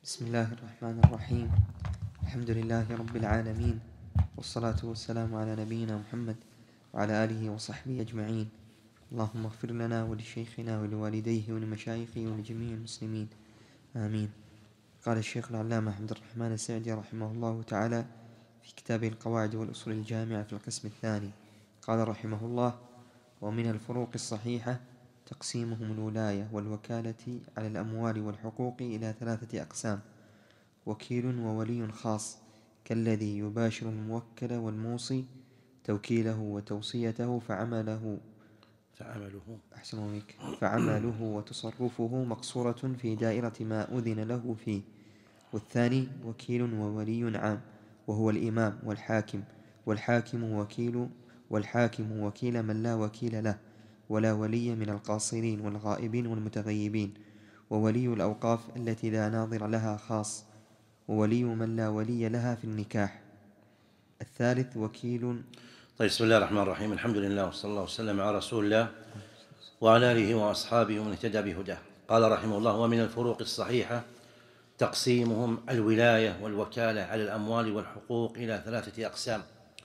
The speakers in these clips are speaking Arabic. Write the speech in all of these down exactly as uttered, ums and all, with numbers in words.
بسم الله الرحمن الرحيم. الحمد لله رب العالمين، والصلاة والسلام على نبينا محمد وعلى آله وصحبه أجمعين. اللهم اغفر لنا ولشيخنا ولوالديه ولمشايخه ولجميع المسلمين، آمين. قال الشيخ العلامة عبد الرحمن السعدي رحمه الله تعالى في كتابه القواعد والأصول الجامعة في القسم الثاني، قال رحمه الله: ومن الفروق الصحيحة تقسيمهم الولاية والوكالة على الأموال والحقوق إلى ثلاثة أقسام: وكيل وولي خاص، كالذي يباشر الموكل والموصي توكيله وتوصيته فعمله فعمله أحسن بك فعمله وتصرفه مقصورة في دائرة ما أذن له فيه. والثاني وكيل وولي عام، وهو الإمام والحاكم، والحاكم وكيل والحاكم وكيل من لا وكيل له ولا ولي من القاصرين والغائبين والمتغيبين، وولي الأوقاف التي لا ناظر لها خاص، وولي من لا ولي لها في النكاح. الثالث وكيل. طيب، بسم الله الرحمن الرحيم. الحمد لله وصلى الله وسلم على رسول الله وعلى آله وأصحابه ومن اهتدى بهداه. قال رحمه الله: ومن الفروق الصحيحة تقسيمهم الولاية والوكالة على الأموال والحقوق إلى ثلاثة أقسام: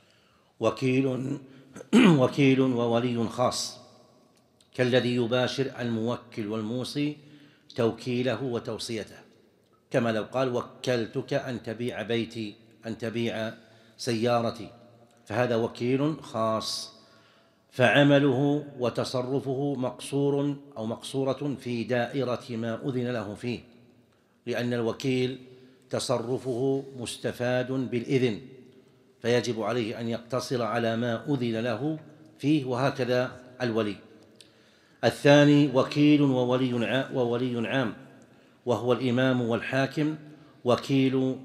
وكيل وكيل وولي خاص، كالذي يباشر الموكل والموصي توكيله وتوصيته، كما لو قال: وكلتك أن تبيع بيتي، أن تبيع سيارتي، فهذا وكيل خاص، فعمله وتصرفه مقصور أو مقصورة في دائرة ما أذن له فيه، لأن الوكيل تصرفه مستفاد بالإذن، فيجب عليه أن يقتصر على ما أذن له فيه، وهكذا الولي. الثاني وكيل وولي وولي عام، وهو الإمام والحاكم، وكيل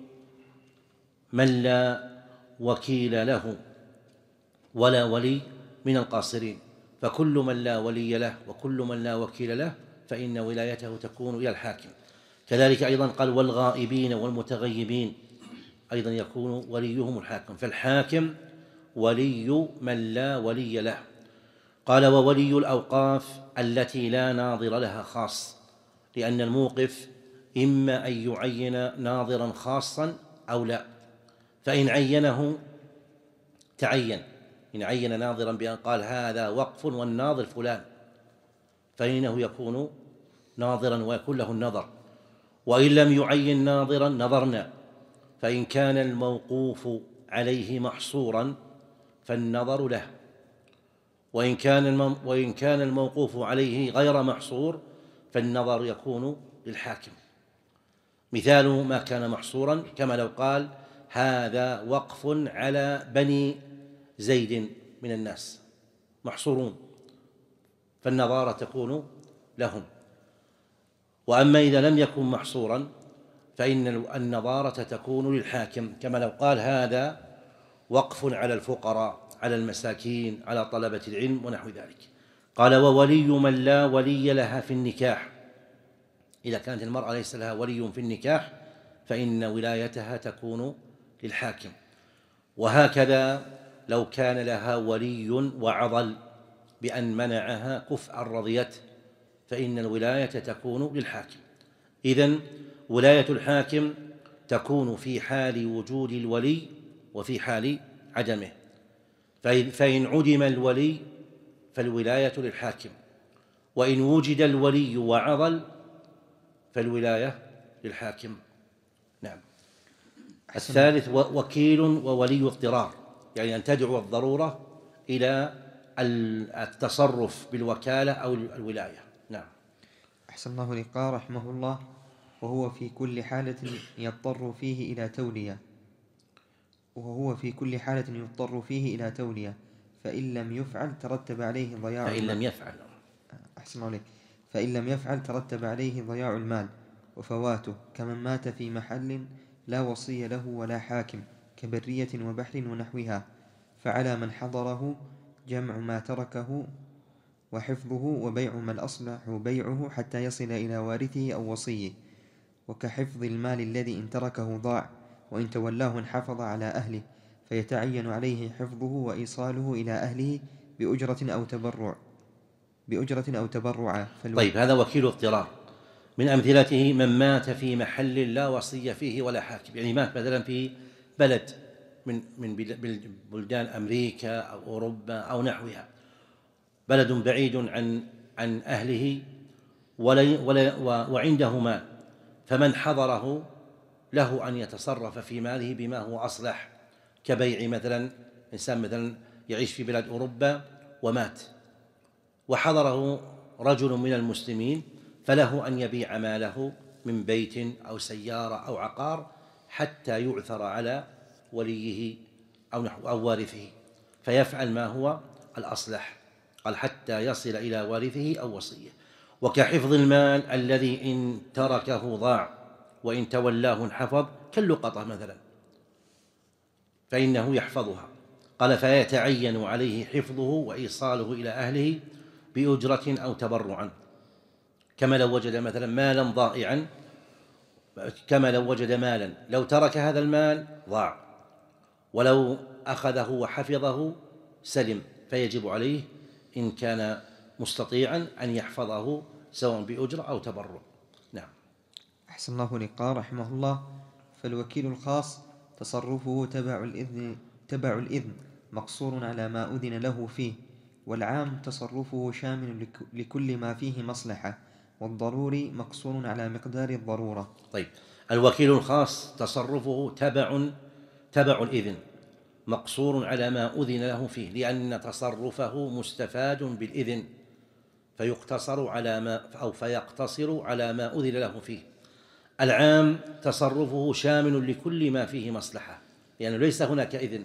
من لا وكيل له ولا ولي من القاصرين، فكل من لا ولي له وكل من لا وكيل له فإن ولايته تكون إلى الحاكم. كذلك أيضا قال: والغائبين والمتغيبين أيضا يكون وليهم الحاكم، فالحاكم ولي من لا ولي له. قال: وولي الأوقاف التي لا ناظر لها خاص، لأن الموقف إما أن يعين ناظرا خاصا أو لا، فإن عينه تعين، إن عين ناظرا بأن قال هذا وقف والناظر فلان فإنه يكون ناظرا ويكون له النظر، وإن لم يعين ناظرا نظرنا، فإن كان الموقوف عليه محصورا فالنظر له، وإن كان وإن كان الموقوف عليه غير محصور فالنظر يكون للحاكم. مثال ما كان محصورا كما لو قال: هذا وقف على بني زيد من الناس، محصورون، فالنظارة تكون لهم. وأما إذا لم يكن محصورا فإن النظارة تكون للحاكم، كما لو قال: هذا وقف على الفقراء، على المساكين، على طلبة العلم ونحو ذلك. قال: وولي من لا ولي لها في النكاح، إذا كانت المرأة ليس لها ولي في النكاح فإن ولايتها تكون للحاكم. وهكذا لو كان لها ولي وعضل بأن منعها كفءا رضيت فإن الولاية تكون للحاكم. إذن ولاية الحاكم تكون في حال وجود الولي وفي حال عدمه، فإن عدم الولي فالولاية للحاكم، وإن وجد الولي وعضل فالولاية للحاكم. نعم. الثالث وكيل وولي اضطرار، يعني أن تدعو الضرورة إلى التصرف بالوكالة أو الولاية. نعم. أحسن الله لك. رحمه الله: وهو في كل حالة يضطر فيه إلى تولية وهو في كل حالة يضطر فيه إلى تولية فإن لم يفعل ترتب عليه ضياع فإن لم يفعل أحسن الله لك فإن لم يفعل ترتب عليه ضياع المال وفواته، كمن مات في محل لا وصي له ولا حاكم، كبرية وبحر ونحوها، فعلى من حضره جمع ما تركه وحفظه، وبيع ما الأصلح بيعه حتى يصل إلى وارثه أو وصيه، وكحفظ المال الذي إن تركه ضاع وإن تولاه انحفظ على أهله، فيتعين عليه حفظه وإيصاله إلى أهله بأجرة أو تبرع بأجرة أو تبرعا. طيب، هذا وكيل اضطرار. من أمثلته من مات في محل لا وصية فيه ولا حاكم، يعني مات مثلا في بلد من من بلدان أمريكا أو أوروبا أو نحوها، بلد بعيد عن عن أهله ولا ولا وعنده مال، فمن حضره له أن يتصرف في ماله بما هو أصلح، كبيع مثلا، إنسان مثلا يعيش في بلاد أوروبا ومات وحضره رجل من المسلمين، فله أن يبيع ماله من بيت أو سيارة أو عقار حتى يعثر على وليه أو نحو أو وارثه، فيفعل ما هو الأصلح، قال حتى يصل إلى وارثه أو وصيه. وكحفظ المال الذي إن تركه ضاع وإن تولاه انحفظ، كاللقطة مثلا فإنه يحفظها، قال فيتعين عليه حفظه وإيصاله إلى أهله بأجرة أو تبرعا، كما لو وجد مثلا مالا ضائعا، كما لو وجد مالا لو ترك هذا المال ضاع، ولو أخذه وحفظه سلم، فيجب عليه إن كان مستطيعا أن يحفظه سواء بأجرة أو تبرع. نعم. أحسن الله لقاء رحمه الله. فالوكيل الخاص تصرفه تبع الإذن, تبع الإذن مقصور على ما أذن له فيه، والعام تصرفه شامل لكل ما فيه مصلحة، والضروري مقصور على مقدار الضرورة. طيب، الوكيل الخاص تصرفه تبع تبع الإذن مقصور على ما أذن له فيه، لأن تصرفه مستفاد بالإذن، فيقتصر على ما أو فيقتصر على ما أذن له فيه. العام تصرفه شامل لكل ما فيه مصلحة، لأنه يعني ليس هناك إذن.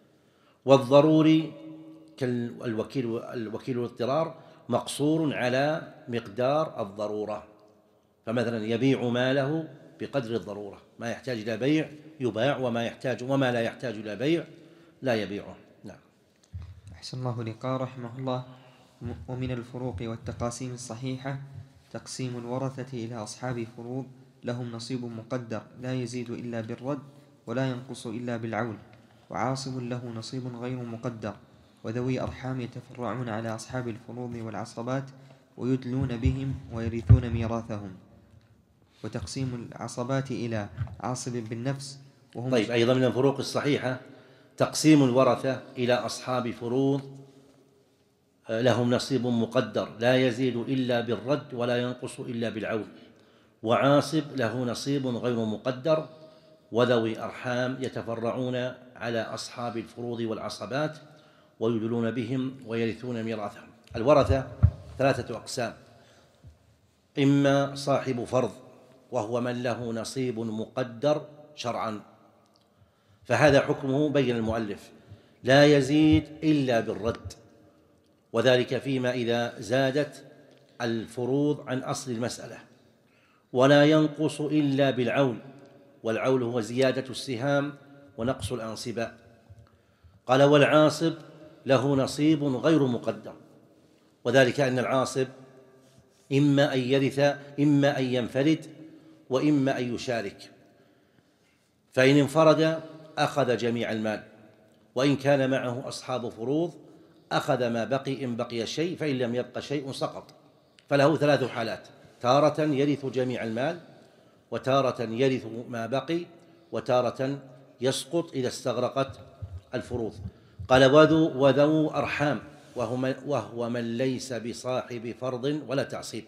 والضروري كالوكيل الوكيل الاضطرار مقصور على مقدار الضرورة، فمثلا يبيع ماله بقدر الضرورة، ما يحتاج إلى بيع يباع، وما يحتاج وما لا يحتاج إلى بيع لا يبيعه. نعم. أحسن الله لقاء رحمه الله. ومن الفروق والتقاسيم الصحيحة تقسيم الورثة إلى أصحاب فروض لهم نصيب مقدر لا يزيد إلا بالرد ولا ينقص إلا بالعول، وعاصب له نصيب غير مقدر، وذوي أرحام يتفرعون على أصحاب الفروض والعصبات ويدلون بهم ويرثون ميراثهم. وتقسيم العصبات إلى عاصب بالنفس وهم طيب، أيضا من الفروق الصحيحة تقسيم الورثة إلى أصحاب فروض لهم نصيب مقدر لا يزيد إلا بالرد ولا ينقص إلا بالعول، وعاصب له نصيب غير مقدر، وذوي أرحام يتفرعون على أصحاب الفروض والعصبات ويدلون بهم ويرثون ميراثهم. الورثة ثلاثة أقسام: إما صاحب فرض وهو من له نصيب مقدر شرعا، فهذا حكمه بين المؤلف لا يزيد إلا بالرد، وذلك فيما إذا زادت الفروض عن أصل المسألة، ولا ينقص إلا بالعول، والعول هو زيادة السهام ونقص الأنصباء. قال والعاصب له نصيب غير مقدر، وذلك أن العاصب إما أن يرث إما أن ينفرد وإما أن يشارك، فإن انفرد أخذ جميع المال، وإن كان معه أصحاب فروض أخذ ما بقي إن بقي شيء، فإن لم يبق شيء سقط. فله ثلاث حالات: تارة يرث جميع المال، وتارة يرث ما بقي، وتارة يسقط إذا استغرقت الفروض. قال وذو, وذو أرحام وهو من ليس بصاحب فرض ولا تعصيب،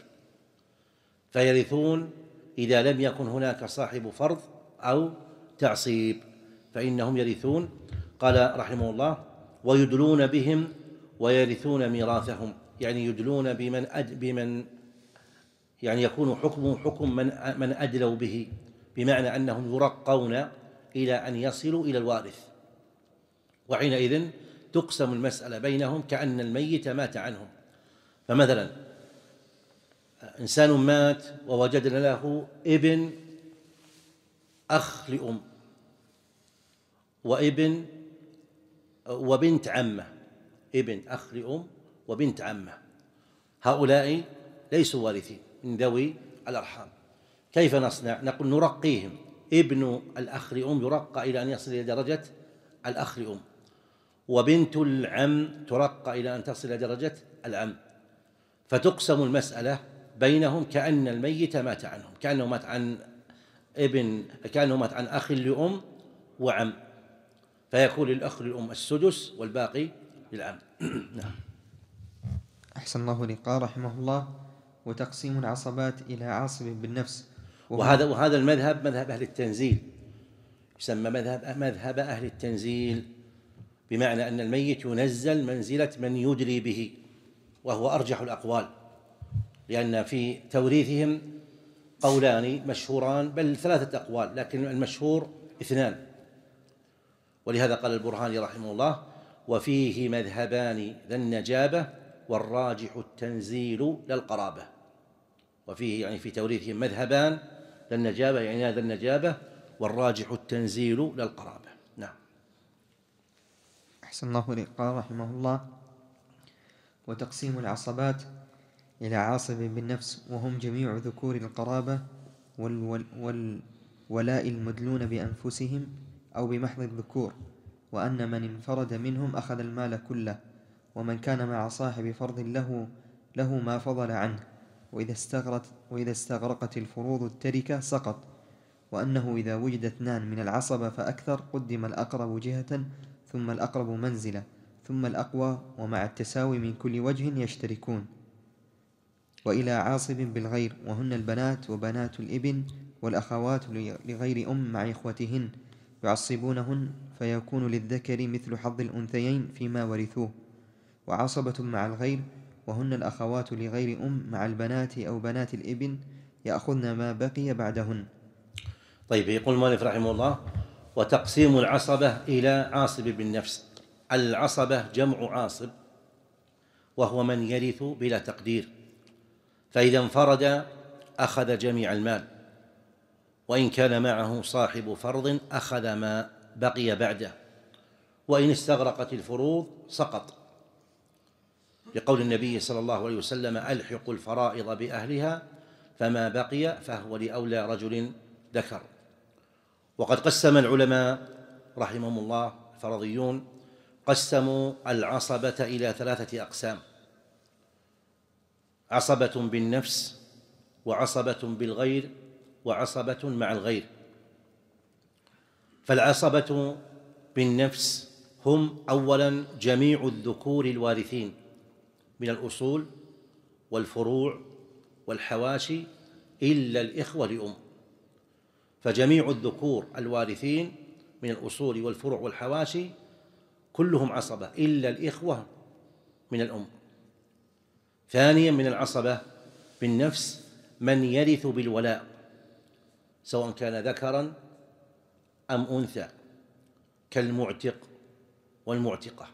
فيرثون إذا لم يكن هناك صاحب فرض أو تعصيب فإنهم يرثون. قال رحمه الله ويدلون بهم ويرثون ميراثهم، يعني يدلون بمن أد بمن يعني يكون حكمه حكم من من أدلوا به، بمعنى أنهم يرقون إلى أن يصلوا إلى الوارث، وحينئذ تقسم المسألة بينهم كأن الميت مات عنهم. فمثلا إنسان مات ووجدنا له ابن أخ لأم وابن وبنت عمة، ابن أخ لأم وبنت عمة، هؤلاء ليسوا وارثين من ذوي الأرحام. كيف نصنع؟ نقول نرقيهم، ابن الأخ لأم يرقى إلى أن يصل إلى درجة الأخ لأم، وبنت العم ترقى إلى أن تصل إلى درجة العم، فتقسم المسألة بينهم كأن الميت مات عنهم، كأنه مات عن ابن، كأنه مات عن أخ لأم وعم، فيكون للأخ للأم السدس والباقي للعم. نعم. أحسن الله لك. قال رحمه الله: وتقسيم العصبات إلى عاصب بالنفس. وهذا وهذا المذهب مذهب أهل التنزيل، يسمى مذهب مذهب أهل التنزيل، بمعنى أن الميت ينزل منزلة من يدري به، وهو أرجح الأقوال، لأن في توريثهم قولان مشهوران، بل ثلاثة أقوال، لكن المشهور اثنان. ولهذا قال البرهاني رحمه الله: وفيه مذهبان ذا النجابة والراجح التنزيل للقرابة. وفيه يعني في توريثهم مذهبان ذا النجابة، يعني ذا النجابة، والراجح التنزيل للقرابة. نعم. أحسن الله لك. قال رحمه الله: وتقسيم العصبات إلى عاصب بالنفس، وهم جميع ذكور القرابة والولاء المدلون بأنفسهم أو بمحض الذكور، وأن من انفرد منهم أخذ المال كله، ومن كان مع صاحب فرض له له ما فضل عنه، وإذا استغرقت, وإذا استغرقت الفروض التركة سقط، وأنه إذا وجد اثنان من العصبة فأكثر قدم الأقرب جهة ثم الأقرب منزلة ثم الأقوى، ومع التساوي من كل وجه يشتركون. وإلى عاصب بالغير، وهن البنات وبنات الابن والأخوات لغير أم مع إخوتهن، يعصبونهن فيكون للذكر مثل حظ الأنثيين فيما ورثوه. وعصبة مع الغير، وهن الأخوات لغير أم مع البنات أو بنات الابن، يأخذن ما بقي بعدهن. طيب، يقول المؤلف رحمه الله: وتقسيم العصبة إلى عاصب بالنفس. العصبة جمع عاصب، وهو من يرث بلا تقدير، فإذا انفرد أخذ جميع المال، وإن كان معه صاحب فرض أخذ ما بقي بعده، وإن استغرقت الفروض سقط، لقول النبي صلى الله عليه وسلم: ألحقوا الفرائض بأهلها فما بقي فهو لأولى رجل ذكر. وقد قسم العلماء رحمهم الله الفرضيون قسموا العصبة إلى ثلاثة أقسام: عصبة بالنفس، وعصبة بالغير، وعصبة مع الغير. فالعصبة بالنفس هم أولا جميع الذكور الوارثين من الأصول والفروع والحواشي إلا الإخوة لأم، فجميع الذكور الوارثين من الأصول والفروع والحواشي كلهم عصبة إلا الإخوة من الأم. ثانيا من العصبة بالنفس من يرث بالولاء، سواء كان ذكرا أم أنثى، كالمعتق والمعتقة.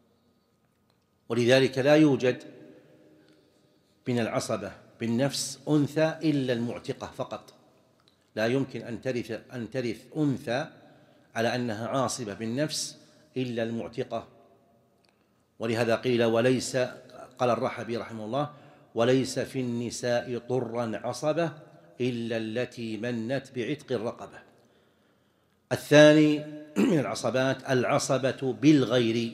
ولذلك لا يوجد من العصبة بالنفس أنثى إلا المعتقة فقط، لا يمكن أن ترث أن ترث أنثى على أنها عاصبة بالنفس إلا المعتقة. ولهذا قيل وليس، قال الرحبي رحمه الله: وليس في النساء طرا عصبة إلا التي منت بعتق الرقبة. الثاني من العصبات العصبة بالغير،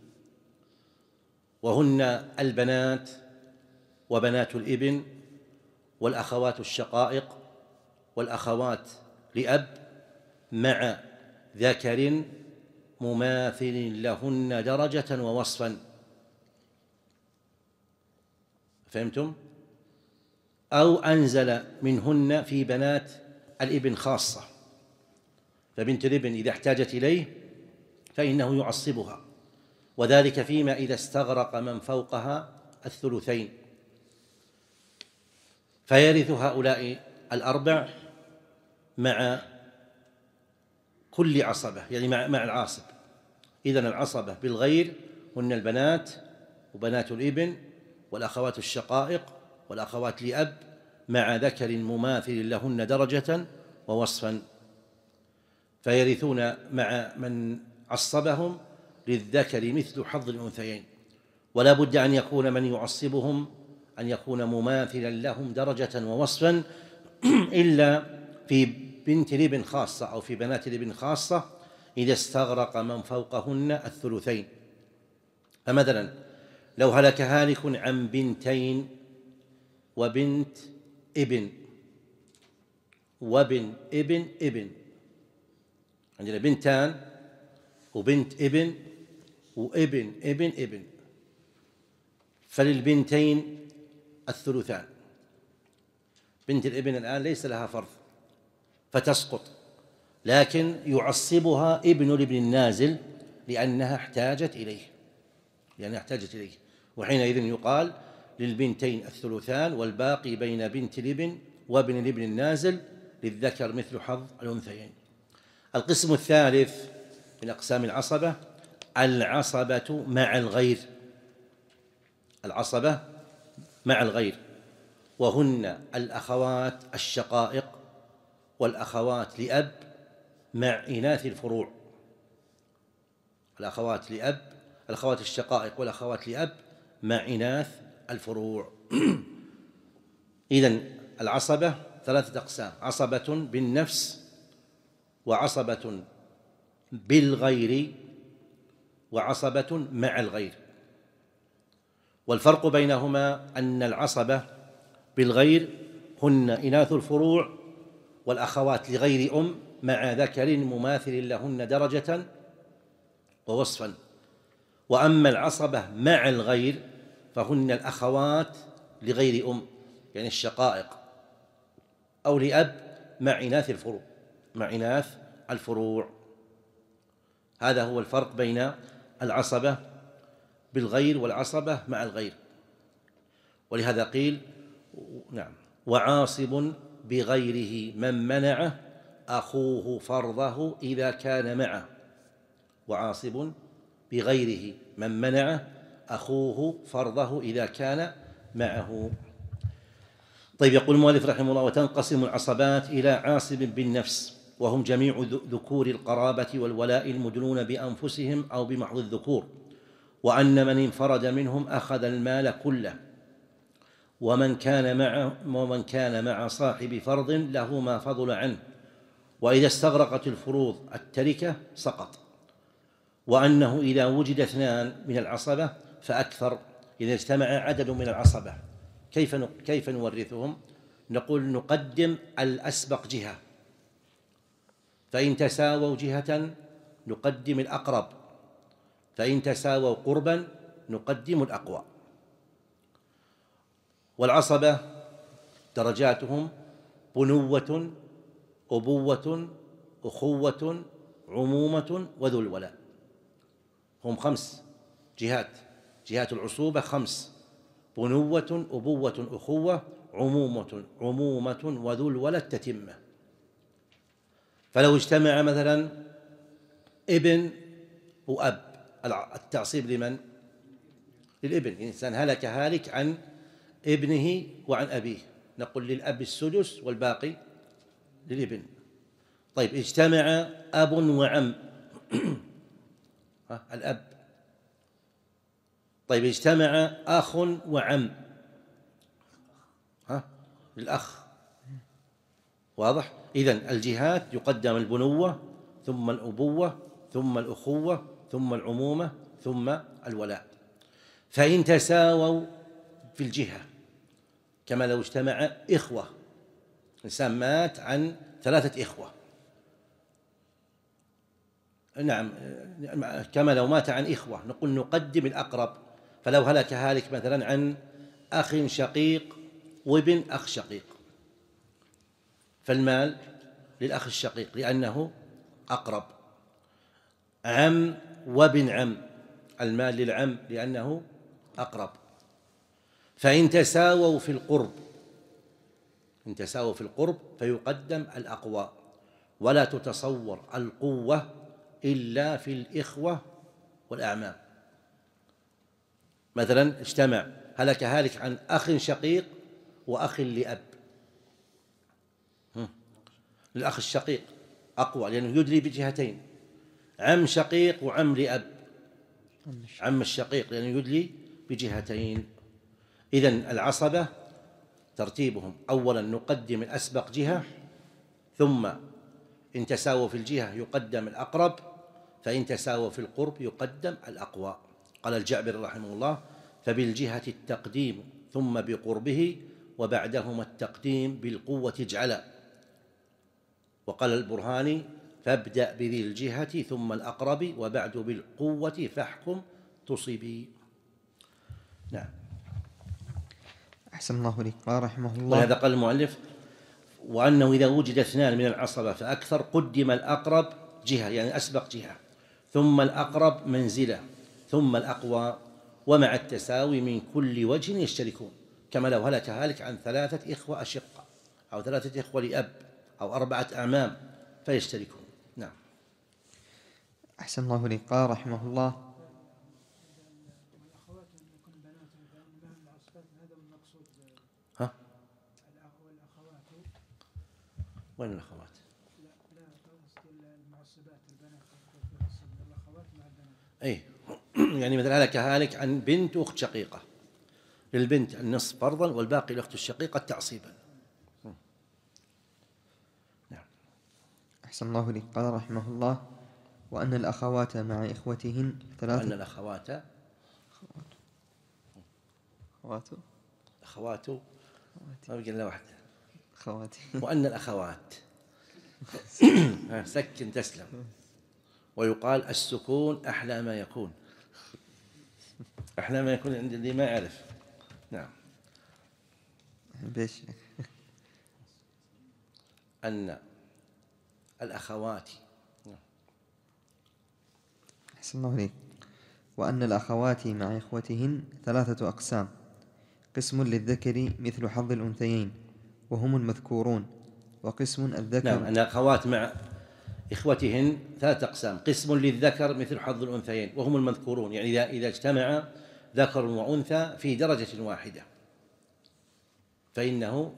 وهن البنات وبنات الابن والأخوات الشقائق والأخوات لأب مع ذكر مماثل لهن درجة ووصفا. فهمتم؟ أو أنزل منهن في بنات الابن خاصة، فبنت الابن إذا احتاجت إليه فإنه يعصبها، وذلك فيما إذا استغرق من فوقها الثلثين، فيرث هؤلاء الأربع مع كل عصبة، يعني مع, مع العاصب. إذن العصبة بالغير هن البنات وبنات الابن والأخوات الشقائق والأخوات لأب مع ذكر مماثل لهن درجة ووصفا، فيرثون مع من عصبهم للذكر مثل حظ الأنثيين، ولا بد أن يكون من يعصبهم أن يكون مماثلا لهم درجة ووصفا، إلا في بنت الابن خاصة أو في بنات الابن خاصة إذا استغرق من فوقهن الثلثين. فمثلا لو هلك هالك عن بنتين وبنت ابن وابن ابن ابن. عندنا بنتان وبنت ابن وابن ابن ابن، فللبنتين الثلثان. بنت الابن الآن ليس لها فرض فتسقط، لكن يعصبها ابن الابن النازل لأنها احتاجت إليه لأنها احتاجت إليه وحينئذ يقال للبنتين الثلثان، والباقي بين بنت الابن وابن الابن النازل للذكر مثل حظ الأنثيين. القسم الثالث من أقسام العصبة العصبة مع الغير. العصبة مع الغير، وهن الأخوات الشقائق والأخوات لأب مع إناث الفروع. الأخوات لأب الأخوات الشقائق والأخوات لأب مع إناث الفروع. إذن العصبة ثلاثة أقسام: عصبة بالنفس، وعصبة بالغير، وعصبة مع الغير. والفرق بينهما أن العصبة بالغير هن إناث الفروع والأخوات لغير أم مع ذكر مماثل لهن درجة ووصفا، وأما العصبة مع الغير فهن الأخوات لغير أم يعني الشقائق أو لأب مع إناث الفروع مع إناث الفروع. هذا هو الفرق بين العصبة بالغير والعصبة مع الغير. ولهذا قيل نعم وعاصب بغيره من منعه أخوه فرضه إذا كان معه. وعاصب بغيره من منعه أخوه فرضه إذا كان معه. طيب، يقول المؤلف رحمه الله: وتنقسم العصبات إلى عاصب بالنفس، وهم جميع ذكور القرابة والولاء المدلون بأنفسهم أو بمحض الذكور، وأن من انفرد منهم أخذ المال كله، ومن كان مع ومن كان مع صاحب فرض له ما فضل عنه، وإذا استغرقت الفروض التركة سقط. وأنه إذا وجد اثنان من العصبة فأكثر، إذا اجتمع عدد من العصبة كيف كيف نورثهم؟ نقول نقدم الأسبق جهة، فإن تساووا جهة نقدم الأقرب، فإن تساووا قربا نقدم الأقوى. والعصبة درجاتهم بنوة، أبوة، أخوة، عمومة، وذو الولاء. هم خمس جهات، جهات العصوبة خمس: بنوة، أبوة، أخوة، عمومة عمومة وذو الولد تتمة. فلو اجتمع مثلا ابن وأب، التعصيب لمن؟ للابن. الإنسان هلك هالك عن ابنه وعن أبيه، نقول للأب السدس والباقي للابن. طيب، اجتمع أب وعم الأب. طيب، اجتمع أخ وعم ها للأخ. واضح؟ إذن الجهات يقدم البنوة ثم الأبوة ثم الأخوة ثم العمومة ثم الولاء. فإن تساووا في الجهة، كما لو اجتمع إخوة، إنسان مات عن ثلاثة إخوة، نعم، كما لو مات عن إخوة نقول نقدم الأقرب. فلو هلك هالك مثلا عن أخ شقيق وابن أخ شقيق، فالمال للأخ الشقيق لأنه أقرب. عم وابن عم، المال للعم لأنه أقرب. فإن تساووا في القرب إن تساووا في القرب فيقدم الأقوى، ولا تتصور القوة إلا في الإخوة والأعمام. مثلا اجتمع هلك هالك عن أخ شقيق وأخ لأب، للأخ الشقيق أقوى لأنه يدلي بجهتين. عم شقيق وعم لأب، عم الشقيق لأنه يدلي بجهتين. إذن العصبة ترتيبهم: أولا نقدم الأسبق جهة، ثم إن تساووا في الجهة يقدم الأقرب، فإن تساووا في القرب يقدم الأقوى. قال الجعبري رحمه الله: فبالجهة التقديم ثم بقربه، وبعدهما التقديم بالقوة اجعلا. وقال البرهاني فابدأ بذي الجهة ثم الأقرب وبعد بالقوة فاحكم تصبي. نعم. أحسن الله إليك. قال رحمه الله: ولهذا قال المؤلف وأنه إذا وجد اثنان من العصبة فأكثر قدم الأقرب جهة، يعني أسبق جهة، ثم الأقرب منزلة، ثم الأقوى، ومع التساوي من كل وجه يشتركون، كما لو هلك هالك عن ثلاثة إخوة أشقة أو ثلاثة إخوة لأب أو أربعة أعمام فيشتركون. نعم. أحسن الله إليك. قال رحمه الله: ها؟ وين الأخوات؟ أي يعني مثل هلك هالك عن بنت أخت شقيقة، للبنت النصف فرضا والباقي الأخت الشقيقة تعصيبا. نعم. أحسن الله إليك. قال رحمه الله: وأن الأخوات مع إخوتهن ثلاثة. وأن الأخوات أخوات أخوات ما بقي إلا واحدة أخواتي. وأن الأخوات سكن تسلم. ويقال السكون أحلى ما يكون، أحلى ما يكون عند اللي ما يعرف. نعم. بيش أن الأخوات. أحسن الله إليك. وأن الأخوات مع إخوتهن ثلاثة أقسام: قسم للذكر مثل حظ الأنثيين وهم المذكورون، وقسم الذكر. نعم. أن الأخوات مع إخوتهن ثلاثة أقسام: قسم للذكر مثل حظ الأنثيين وهم المذكورون، يعني إذا إذا اجتمع ذكر وأنثى في درجة واحدة فإنه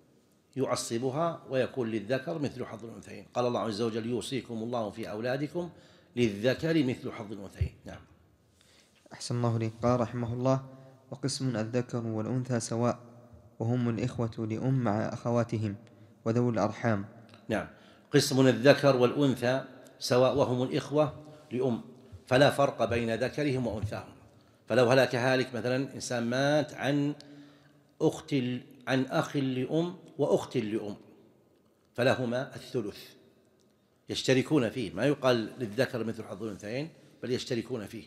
يعصبها ويكون للذكر مثل حظ الأنثيين. قال الله عز وجل: يوصيكم الله في أولادكم للذكر مثل حظ الأنثيين. نعم. أحسن الله إليك. قال رحمه الله: وقسم الذكر والأنثى سواء وهم الإخوة لأم مع أخواتهم وذوي الأرحام. نعم. قسم الذكر والأنثى سواء وهم الإخوة لأم، فلا فرق بين ذكرهم وأنثاهم. فلو هلك هالك مثلا إنسان مات عن أخت عن أخ لأم وأخت لأم فلهما الثلث، يشتركون فيه، ما يقال للذكر مثل حظ الأنثيين بل يشتركون فيه.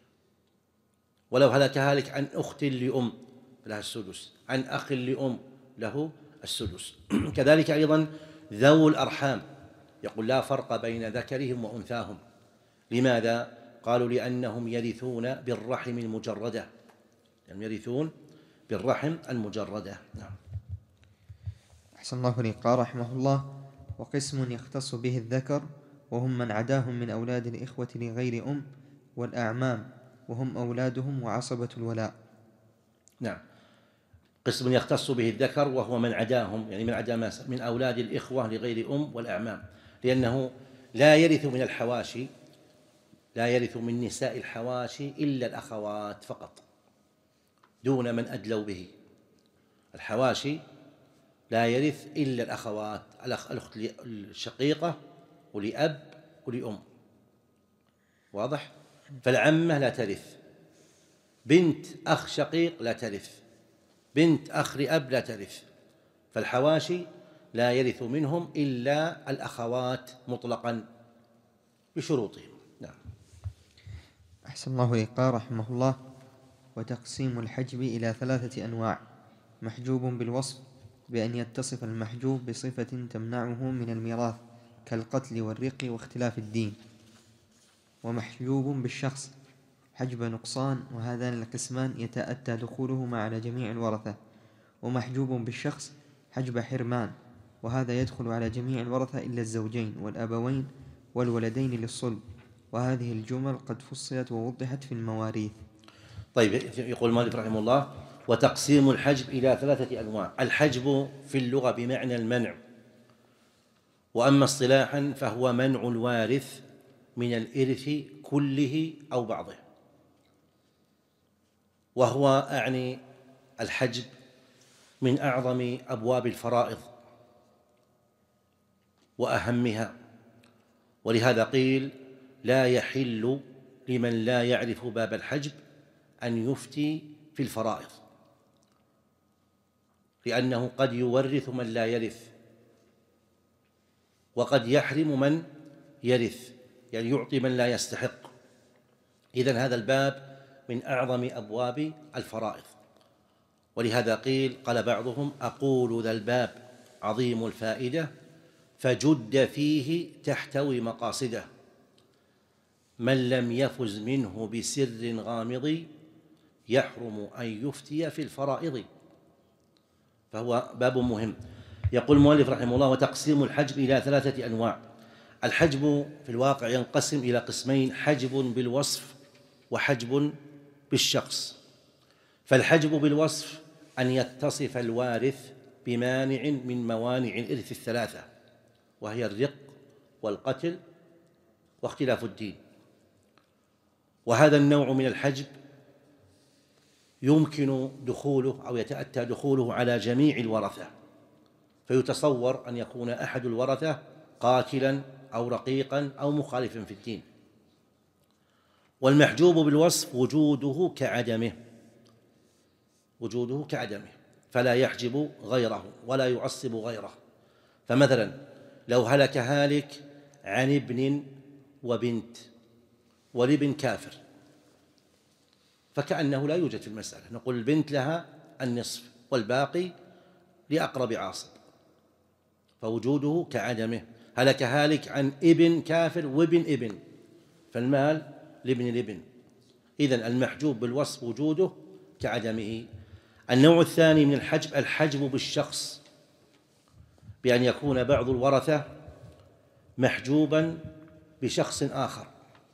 ولو هلك هالك عن أخت لأم فلها السدس، عن أخ لأم له السدس. كذلك أيضا ذو الأرحام، يقول لا فرق بين ذكرهم وأنثاهم. لماذا؟ قالوا لأنهم يرثون بالرحم المجردة، يعني يرثون بالرحم المجردة. نعم. أحسن الله إليك. قال رحمه الله: وقسم يختص به الذكر وهم من عداهم من أولاد الإخوة لغير أم والأعمام وهم أولادهم وعصبة الولاء. نعم. قسم يختص به الذكر وهو من عداهم، يعني من عدا من أولاد الإخوة لغير أم والأعمام، لأنه لا يرث من الحواشي، لا يرث من نساء الحواشي إلا الأخوات فقط دون من أدلوا به. الحواشي لا يرث إلا الأخوات، الأخت الشقيقة ولأب ولأم، واضح؟ فالعمة لا ترث، بنت أخ شقيق لا ترث، بنت أخ لأب لا ترث. فالحواشي لا يرث منهم إلا الأخوات مطلقا بشروطهم. نعم. أحسن الله إليك. قال رحمه الله: وتقسيم الحجب إلى ثلاثة أنواع: محجوب بالوصف بأن يتصف المحجوب بصفة تمنعه من الميراث كالقتل والرق واختلاف الدين، ومحجوب بالشخص حجب نقصان، وهذان القسمان يتأتى دخولهما على جميع الورثة. ومحجوب بالشخص حجب حرمان، وهذا يدخل على جميع الورثة إلا الزوجين والأبوين والولدين للصلب، وهذه الجمل قد فصلت ووضحت في المواريث. طيب، يقول المؤلف رحمه الله: وتقسيم الحجب إلى ثلاثة أنواع. الحجب في اللغة بمعنى المنع، وأما اصطلاحا فهو منع الوارث من الإرث كله أو بعضه، وهو أعني الحجب من أعظم أبواب الفرائض وأهمها، ولهذا قيل: لا يحل لمن لا يعرف باب الحجب أن يفتي في الفرائض. لأنه قد يورث من لا يرث، وقد يحرم من يرث، يعني يعطي من لا يستحق. إذن هذا الباب من أعظم أبواب الفرائض، ولهذا قيل قال بعضهم: أقول ذا الباب عظيم الفائدة فجد فيه تحتوي مقاصده، من لم يفز منه بسر غامض يحرم أن يفتي في الفرائض. فهو باب مهم. يقول المؤلف رحمه الله: وتقسيم الحجب إلى ثلاثة أنواع. الحجب في الواقع ينقسم إلى قسمين: حجب بالوصف وحجب بالشخص. فالحجب بالوصف أن يتصف الوارث بمانع من موانع الإرث الثلاثة، وهي الرق والقتل واختلاف الدين. وهذا النوع من الحجب يمكن دخوله أو يتأتى دخوله على جميع الورثة، فيتصور أن يكون أحد الورثة قاتلاً أو رقيقاً أو مخالفاً في الدين. والمحجوب بالوصف وجوده كعدمه، وجوده كعدمه فلا يحجب غيره ولا يعصب غيره. فمثلاً لو هلك هالك عن ابن وبنت والابن كافر، فكأنه لا يوجد في المسألة، نقول البنت لها النصف والباقي لأقرب عاصب، فوجوده كعدمه. هلك هالك عن ابن كافر وابن ابن، فالمال لابن الابن. إذن المحجوب بالوصف وجوده كعدمه. النوع الثاني من الحجب الحجب بالشخص، بأن يكون بعض الورثة محجوبا بشخص آخر،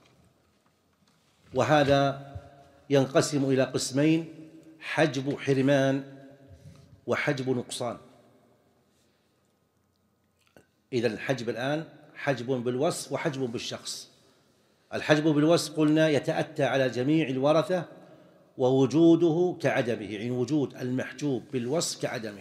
وهذا ينقسم إلى قسمين: حجب حرمان وحجب نقصان. إذن الحجب الآن حجب بالوصف وحجب بالشخص. الحجب بالوصف قلنا يتأتى على جميع الورثة ووجوده كعدمه، يعني وجود المحجوب بالوصف كعدمه.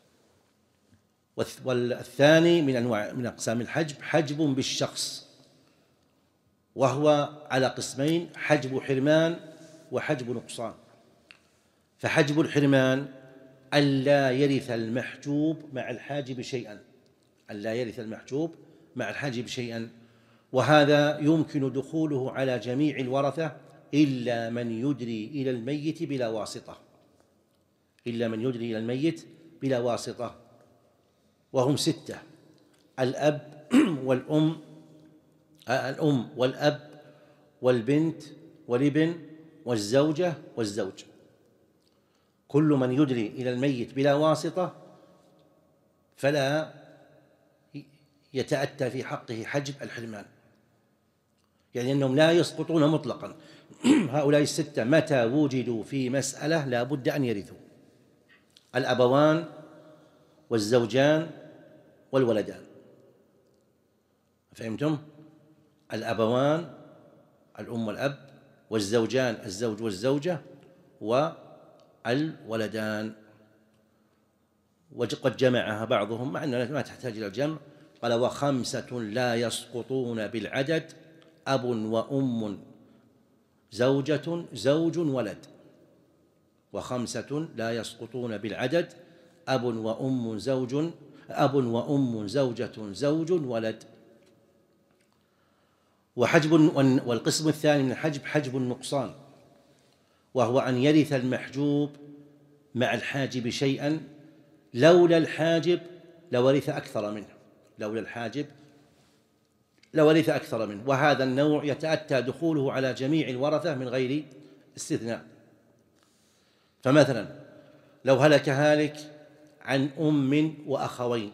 والثاني من أنواع من أقسام الحجب حجب بالشخص، وهو على قسمين: حجب حرمان وحجب نقصان. فحجب الحرمان ألا يرث المحجوب مع الحاجب شيئا، ألا يرث المحجوب مع الحاجب شيئا، وهذا يمكن دخوله على جميع الورثة إلا من يدري إلى الميت بلا واسطة، إلا من يدري إلى الميت بلا واسطة، وهم ستة: الأب والأم الأم والأب والبنت والابن والزوجة والزوج. كل من يدري إلى الميت بلا واسطة فلا يتأتى في حقه حجب الحرمان، يعني أنهم لا يسقطون مطلقا. هؤلاء الستة متى وجدوا في مسألة لا بد أن يرثوا: الأبوان والزوجان والولدان. فهمتم؟ الأبوان الأم والأب، والزوجان الزوج والزوجة، والولدان. وقد جمعها بعضهم مع أنها ما تحتاج إلى الجمع، قال: وخمسة لا يسقطون بالعدد: أب وأم زوجة زوج ولد. وخمسة لا يسقطون بالعدد: أب وأم زوج أب وأم زوجة زوج ولد. وحجب والقسم الثاني من الحجب حجب النقصان، وهو أن يرث المحجوب مع الحاجب شيئا لولا الحاجب لورث أكثر منه، لولا الحاجب لورث أكثر منه. وهذا النوع يتأتى دخوله على جميع الورثة من غير استثناء. فمثلا لو هلك هالك عن أم وأخوين،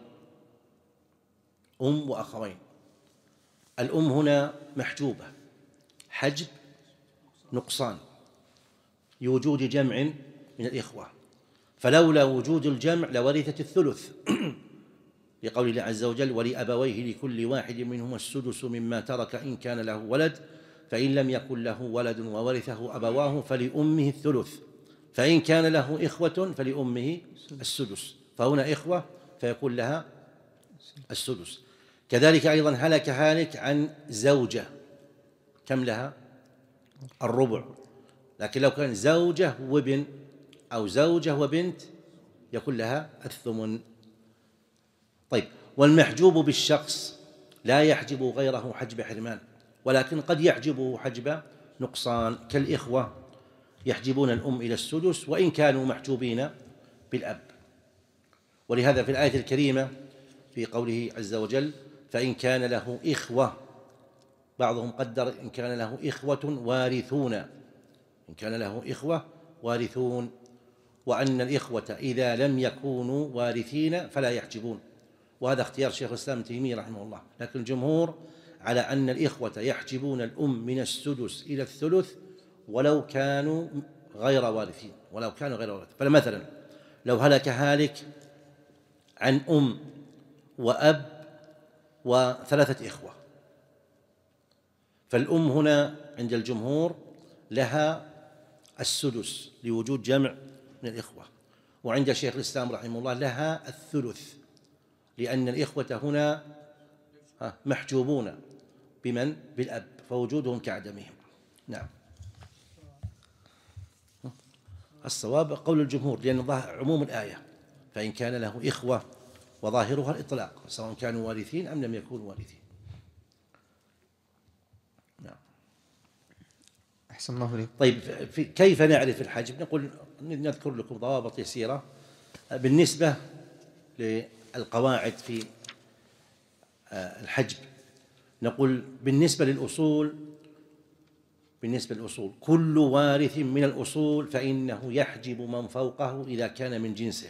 أم وأخوين، الأم هنا محجوبة حجب نقصان لوجود جمع من الإخوة، فلولا وجود الجمع لورثت الثلث، لقول الله عز وجل: ولأبويه لكل واحد منهما السدس مما ترك إن كان له ولد، فإن لم يكن له ولد وورثه أبواه فلأمه الثلث، فإن كان له إخوة فلأمه السدس. فهنا إخوة فيكون لها السدس. كذلك أيضا هلك هالك عن زوجة، كم لها؟ الربع. لكن لو كان زوجة وابن أو زوجة وبنت يكون لها الثمن. طيب، والمحجوب بالشخص لا يحجب غيره حجب حرمان، ولكن قد يحجبه حجب نقصان، كالإخوة يحجبون الأم إلى السدس وإن كانوا محجوبين بالأب. ولهذا في الآية الكريمة في قوله عز وجل: فإن كان له إخوة، بعضهم قدر إن كان له إخوة وارثون، إن كان له إخوة وارثون، وأن الإخوة إذا لم يكونوا وارثين فلا يحجبون، وهذا اختيار شيخ الإسلام ابن تيمية رحمه الله. لكن الجمهور على أن الإخوة يحجبون الأم من السدس إلى الثلث ولو كانوا غير وارثين، ولو كانوا غير وارثين. فمثلا لو هلك هالك عن أم وأب وثلاثة إخوة، فالأم هنا عند الجمهور لها السدس لوجود جمع من الإخوة، وعند شيخ الإسلام رحمه الله لها الثلث، لأن الإخوة هنا محجوبون بمن؟ بالأب، فوجودهم كعدمهم. نعم، الصواب قول الجمهور، لأن عموم الآية فإن كان له إخوة وظاهرها الإطلاق، سواء كانوا وارثين أم لم يكونوا وارثين. نعم. أحسن الله إليك. طيب، كيف نعرف الحجب؟ نقول نذكر لكم ضوابط يسيرة بالنسبة للقواعد في الحجب. نقول بالنسبة للأصول بالنسبة للأصول كل وارث من الأصول فإنه يحجب من فوقه إذا كان من جنسه.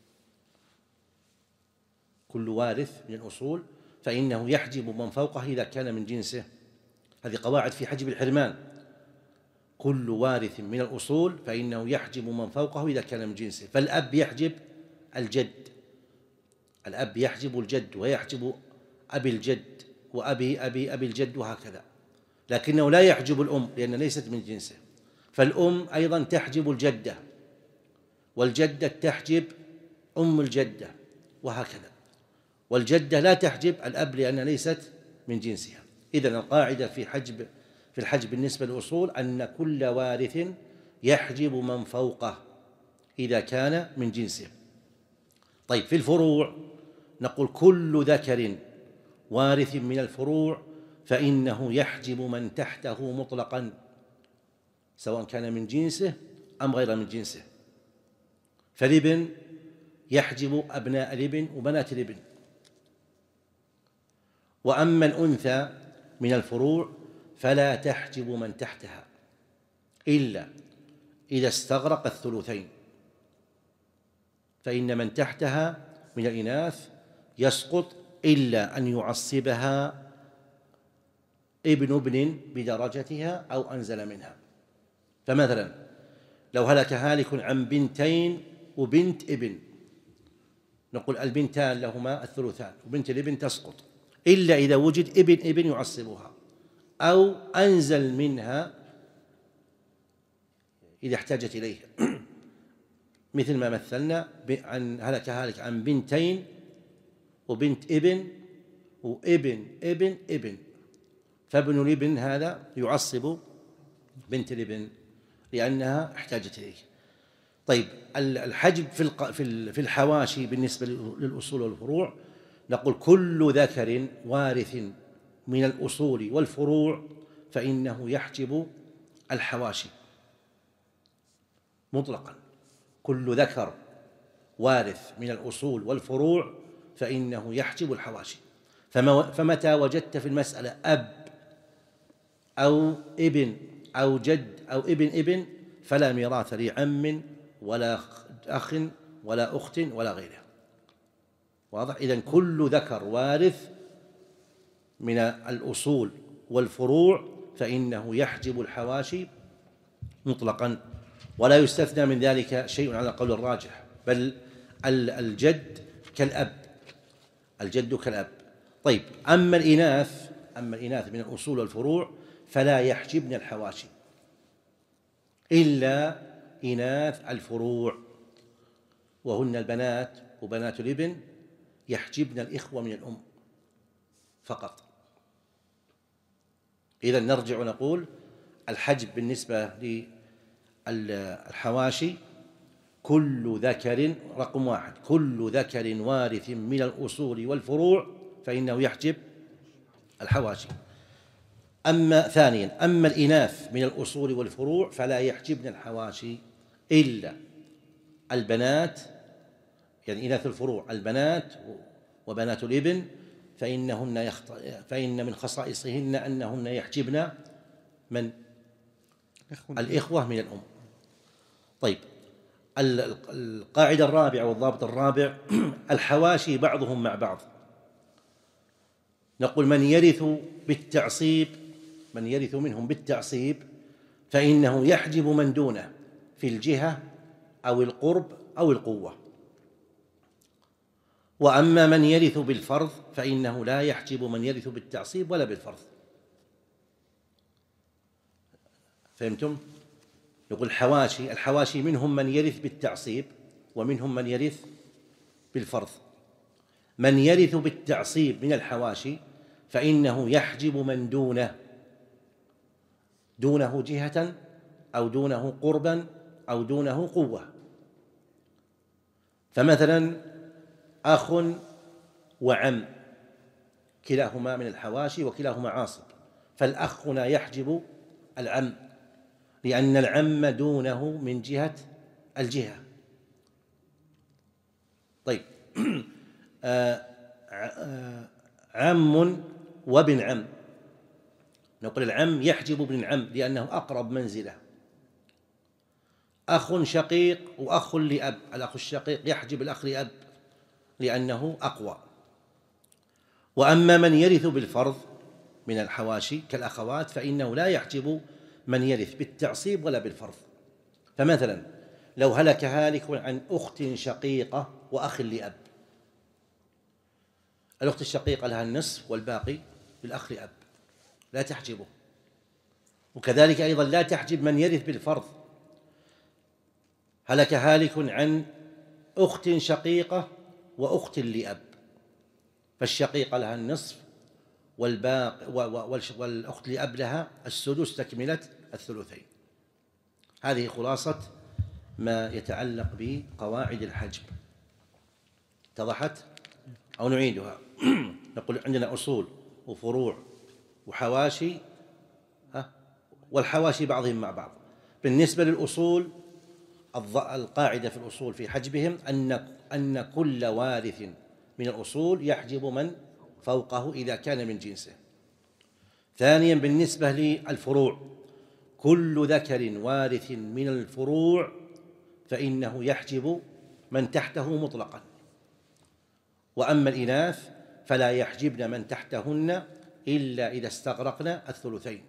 كل وارث من الأصول فإنه يحجب من فوقه إذا كان من جنسه. هذه قواعد في حجب الحرمان. كل وارث من الأصول فإنه يحجب من فوقه إذا كان من جنسه. فالأب يحجب الجد، الأب يحجب الجد ويحجب أبي الجد وأبي أبي أبي الجد وهكذا، لكنه لا يحجب الأم لأن ليست من جنسه. فالأم أيضا تحجب الجدة، والجدة تحجب أم الجدة وهكذا، والجدة لا تحجب الأب لأن ليست من جنسها. إذن القاعدة في حجب في الحجب بالنسبة للأصول أن كل وارث يحجب من فوقه إذا كان من جنسه. طيب، في الفروع نقول كل ذكر وارث من الفروع فإنه يحجب من تحته مطلقا، سواء كان من جنسه أم غير من جنسه. فالابن يحجب أبناء الابن وبنات الابن. وأما الأنثى من الفروع فلا تحجب من تحتها إلا إذا استغرق الثلثين، فإن من تحتها من الإناث يسقط إلا أن يعصبها ابن ابن بدرجتها أو أنزل منها. فمثلا لو هلك هالك عن بنتين وبنت ابن، نقول البنتان لهما الثلثان وبنت الابن تسقط إلا إذا وجد ابن ابن يعصبها أو أنزل منها إذا احتاجت إليه، مثل ما مثلنا عن هلك هالك عن بنتين وبنت ابن وابن ابن ابن، فابن الابن هذا يعصب بنت الابن لأنها احتاجت إليه. طيب، الحجب في الحواشي بالنسبة للأصول والفروع نقول كل ذكر وارث من الأصول والفروع فإنه يحجب الحواشي مطلقا. كل ذكر وارث من الأصول والفروع فإنه يحجب الحواشي. فمتى وجدت في المسألة أب أو ابن أو جد أو ابن ابن فلا ميراث لعم ولا أخ ولا أخت ولا غيره. واضح؟ إذن كل ذكر وارث من الأصول والفروع فإنه يحجب الحواشي مطلقا، ولا يستثنى من ذلك شيء على القول الراجح، بل الجد كالأب، الجد كالأب. طيب، أما الإناث أما الإناث من الأصول والفروع فلا يحجبن الحواشي إلا إناث الفروع، وهن البنات وبنات الابن يحجبن الإخوة من الأم فقط. إذن نرجع ونقول الحجب بالنسبة للحواشي كل ذكر، رقم واحد، كل ذكر وارث من الأصول والفروع فإنه يحجب الحواشي. أما ثانيا، أما الإناث من الأصول والفروع فلا يحجبن الحواشي إلا البنات، يعني إناث الفروع البنات وبنات الابن، فإنهن يخط... فإن من خصائصهن أنهن يحجبن من الإخوة من الأم. طيب، القاعدة الرابعة والضابط الرابع الحواشي بعضهم مع بعض. نقول من يرث بالتعصيب، من يرث منهم بالتعصيب فإنه يحجب من دونه في الجهة أو القرب أو القوة. وأما من يرث بالفرض فإنه لا يحجب من يرث بالتعصيب ولا بالفرض. فهمتم؟ يقول الحواشي، الحواشي منهم من يرث بالتعصيب ومنهم من يرث بالفرض. من يرث بالتعصيب من الحواشي فإنه يحجب من دونه، دونه جهة أو دونه قربا أو دونه قوة. فمثلا أخ وعم كلاهما من الحواشي وكلاهما عاصب، فالأخ هنا يحجب العم لأن العم دونه من جهة الجهة. طيب عم وابن عم، نقول العم يحجب ابن العم لأنه أقرب منزلة. أخ شقيق وأخ لأب، الأخ الشقيق يحجب الأخ لأب لأنه أقوى. وأما من يرث بالفرض من الحواشي كالأخوات فإنه لا يحجب من يرث بالتعصيب ولا بالفرض. فمثلا لو هلك هالك عن أخت شقيقة وأخ لأب، الأخت الشقيقة لها النصف والباقي بالأخ لأب، لا تحجبه. وكذلك أيضا لا تحجب من يرث بالفرض. هلك هالك عن أخت شقيقة وأخت لأب، فالشقيقة لها النصف والباقي والأخت لأب لها السدس تكملة الثلثين. هذه خلاصة ما يتعلق بقواعد الحجب. اتضحت أو نعيدها؟ نقول عندنا أصول وفروع وحواشي، والحواشي بعضهم مع بعض. بالنسبة للأصول القاعدة في الأصول في حجبهم أن أن كل وارث من الأصول يحجب من فوقه إذا كان من جنسه. ثانيا بالنسبة للفروع كل ذكر وارث من الفروع فإنه يحجب من تحته مطلقا. وأما الإناث فلا يحجبن من تحتهن إلا إذا استغرقن الثلثين،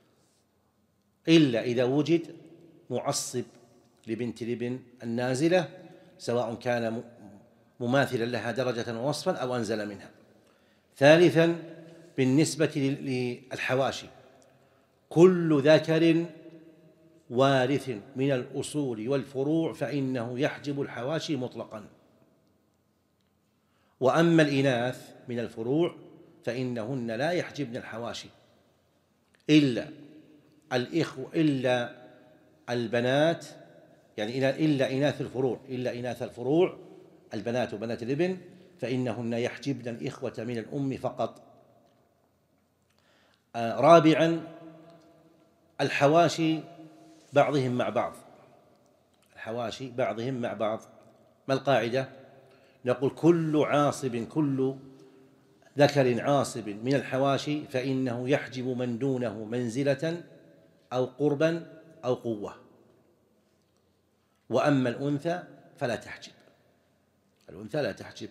إلا إذا وجد معصب لبنت الابن النازلة سواء كان مماثلا لها درجة ووصفا أو أنزل منها. ثالثا بالنسبة للحواشي كل ذكر وارث من الأصول والفروع فإنه يحجب الحواشي مطلقا. وأما الإناث من الفروع فإنهن لا يحجبن الحواشي إلا الإخوة إلا البنات، يعني إلا إناث الفروع، إلا إناث الفروع البنات وبنات الابن فإنهن يحجبن الإخوة من الأم فقط. آه رابعا الحواشي بعضهم مع بعض، الحواشي بعضهم مع بعض. ما القاعدة؟ نقول كل عاصب كل ذكر عاصب من الحواشي فإنه يحجب من دونه منزلة أو قربا أو قوة. وأما الأنثى فلا تحجب، الأنثى لا تحجب.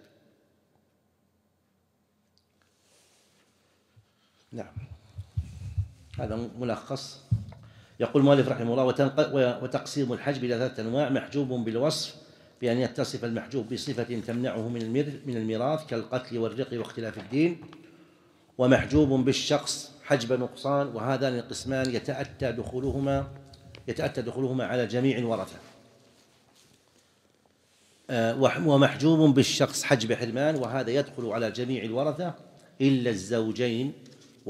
نعم، هذا ملخص. يقول المؤلف رحمه الله وتقسيم الحجب إلى ثلاثة أنواع: محجوب بالوصف بأن يتصف المحجوب بصفة تمنعه من الميراث كالقتل والرق واختلاف الدين، ومحجوب بالشخص حجب نقصان، وهذان القسمان يتأتى دخولهما يتأتى دخولهما على جميع الورثة. ومحجوب بالشخص حجب حرمان، وهذا يدخل على جميع الورثة إلا الزوجين